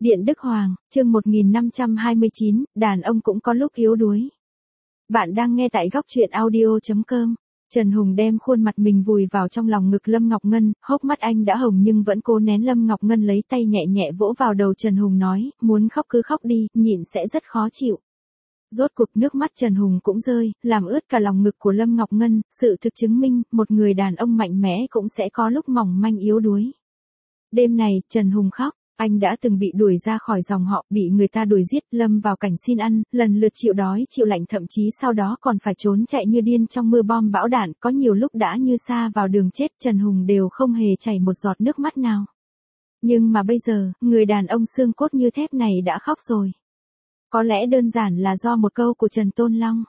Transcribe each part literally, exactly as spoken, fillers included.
Điện Đức Hoàng, chương một nghìn năm trăm hai mươi chín, đàn ông cũng có lúc yếu đuối. Bạn đang nghe tại góc truyện audio chấm com. Trần Hùng đem khuôn mặt mình vùi vào trong lòng ngực Lâm Ngọc Ngân, hốc mắt anh đã hồng nhưng vẫn cố nén. Lâm Ngọc Ngân lấy tay nhẹ nhẹ vỗ vào đầu Trần Hùng nói, muốn khóc cứ khóc đi, nhịn sẽ rất khó chịu. Rốt cuộc nước mắt Trần Hùng cũng rơi, làm ướt cả lòng ngực của Lâm Ngọc Ngân, sự thực chứng minh, một người đàn ông mạnh mẽ cũng sẽ có lúc mỏng manh yếu đuối. Đêm này, Trần Hùng khóc. Anh đã từng bị đuổi ra khỏi dòng họ, bị người ta đuổi giết, lâm vào cảnh xin ăn, lần lượt chịu đói, chịu lạnh, thậm chí sau đó còn phải trốn chạy như điên trong mưa bom bão đạn, có nhiều lúc đã như sa vào đường chết, Trần Hùng đều không hề chảy một giọt nước mắt nào. Nhưng mà bây giờ, người đàn ông xương cốt như thép này đã khóc rồi. Có lẽ đơn giản là do một câu của Trần Tôn Long.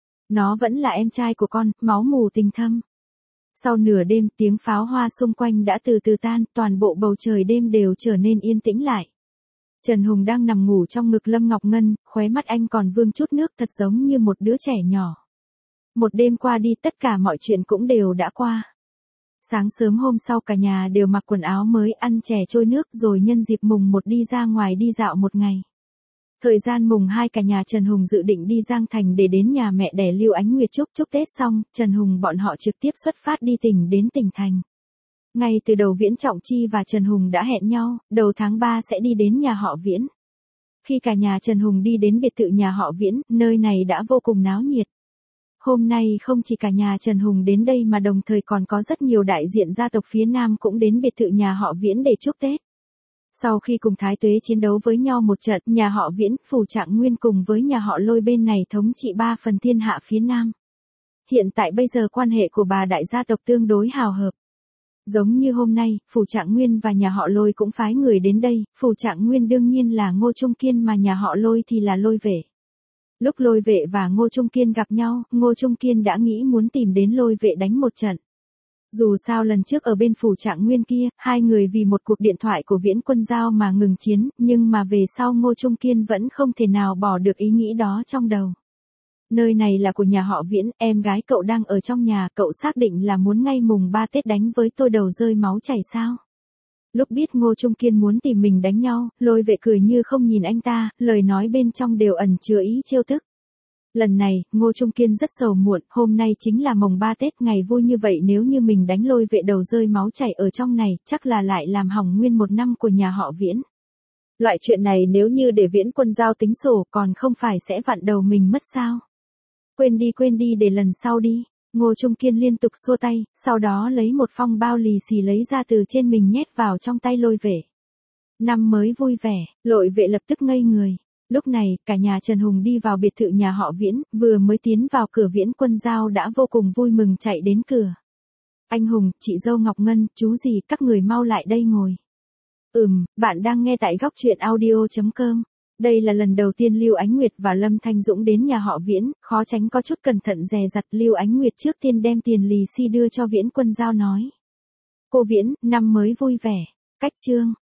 Nó vẫn là em trai của con, máu mù tình thâm. Sau nửa đêm, tiếng pháo hoa xung quanh đã từ từ tan, toàn bộ bầu trời đêm đều trở nên yên tĩnh lại. Trần Hùng đang nằm ngủ trong ngực Lâm Ngọc Ngân, khóe mắt anh còn vương chút nước, thật giống như một đứa trẻ nhỏ. Một đêm qua đi, tất cả mọi chuyện cũng đều đã qua. Sáng sớm hôm sau cả nhà đều mặc quần áo mới, ăn chè trôi nước, rồi nhân dịp mùng một đi ra ngoài đi dạo một ngày. Thời gian mùng hai cả nhà Trần Hùng dự định đi Giang Thành để đến nhà mẹ đẻ Lưu Ánh Nguyệt chúc chúc Tết xong, Trần Hùng bọn họ trực tiếp xuất phát đi tỉnh đến tỉnh thành. Ngay từ đầu Viễn Trọng Chi và Trần Hùng đã hẹn nhau, đầu tháng ba sẽ đi đến nhà họ Viễn. Khi cả nhà Trần Hùng đi đến biệt thự nhà họ Viễn, nơi này đã vô cùng náo nhiệt. Hôm nay không chỉ cả nhà Trần Hùng đến đây mà đồng thời còn có rất nhiều đại diện gia tộc phía Nam cũng đến biệt thự nhà họ Viễn để chúc Tết. Sau khi cùng Thái Tuế chiến đấu với nhau một trận, nhà họ Viễn, Phủ Trạng Nguyên cùng với nhà họ Lôi bên này thống trị ba phần thiên hạ phía Nam. Hiện tại bây giờ quan hệ của bà đại gia tộc tương đối hào hợp. Giống như hôm nay, Phủ Trạng Nguyên và nhà họ Lôi cũng phái người đến đây, Phủ Trạng Nguyên đương nhiên là Ngô Trung Kiên mà nhà họ Lôi thì là Lôi Vệ. Lúc Lôi Vệ và Ngô Trung Kiên gặp nhau, Ngô Trung Kiên đã nghĩ muốn tìm đến Lôi Vệ đánh một trận. Dù sao lần trước ở bên Phủ Trạng Nguyên kia, hai người vì một cuộc điện thoại của Viễn Quân Giao mà ngừng chiến, nhưng mà về sau Ngô Trung Kiên vẫn không thể nào bỏ được ý nghĩ đó trong đầu. Nơi này là của nhà họ Viễn, em gái cậu đang ở trong nhà, cậu xác định là muốn ngay mùng ba Tết đánh với tôi đầu rơi máu chảy sao? Lúc biết Ngô Trung Kiên muốn tìm mình đánh nhau, Lôi Vệ cười như không nhìn anh ta, lời nói bên trong đều ẩn chứa ý trêu tức. Lần này, Ngô Trung Kiên rất sầu muộn, hôm nay chính là mồng ba Tết, ngày vui như vậy nếu như mình đánh Lôi Vệ đầu rơi máu chảy ở trong này, chắc là lại làm hỏng nguyên một năm của nhà họ Viễn. Loại chuyện này nếu như để Viễn Quân Giao tính sổ còn không phải sẽ vặn đầu mình mất sao? Quên đi quên đi để lần sau đi, Ngô Trung Kiên liên tục xua tay, sau đó lấy một phong bao lì xì lấy ra từ trên mình nhét vào trong tay Lôi Vệ. Năm mới vui vẻ, Lôi Vệ lập tức ngây người. Lúc này, cả nhà Trần Hùng đi vào biệt thự nhà họ Viễn, vừa mới tiến vào cửa Viễn Quân Giao đã vô cùng vui mừng chạy đến cửa. Anh Hùng, chị dâu Ngọc Ngân, chú gì, các người mau lại đây ngồi. Ừm, bạn đang nghe tại góc truyện audio chấm com. Đây là lần đầu tiên Lưu Ánh Nguyệt và Lâm Thanh Dũng đến nhà họ Viễn, khó tránh có chút cẩn thận dè dặt. Lưu Ánh Nguyệt trước tiên đem tiền lì xi đưa cho Viễn Quân Giao nói. Cô Viễn, năm mới vui vẻ. Cách chương,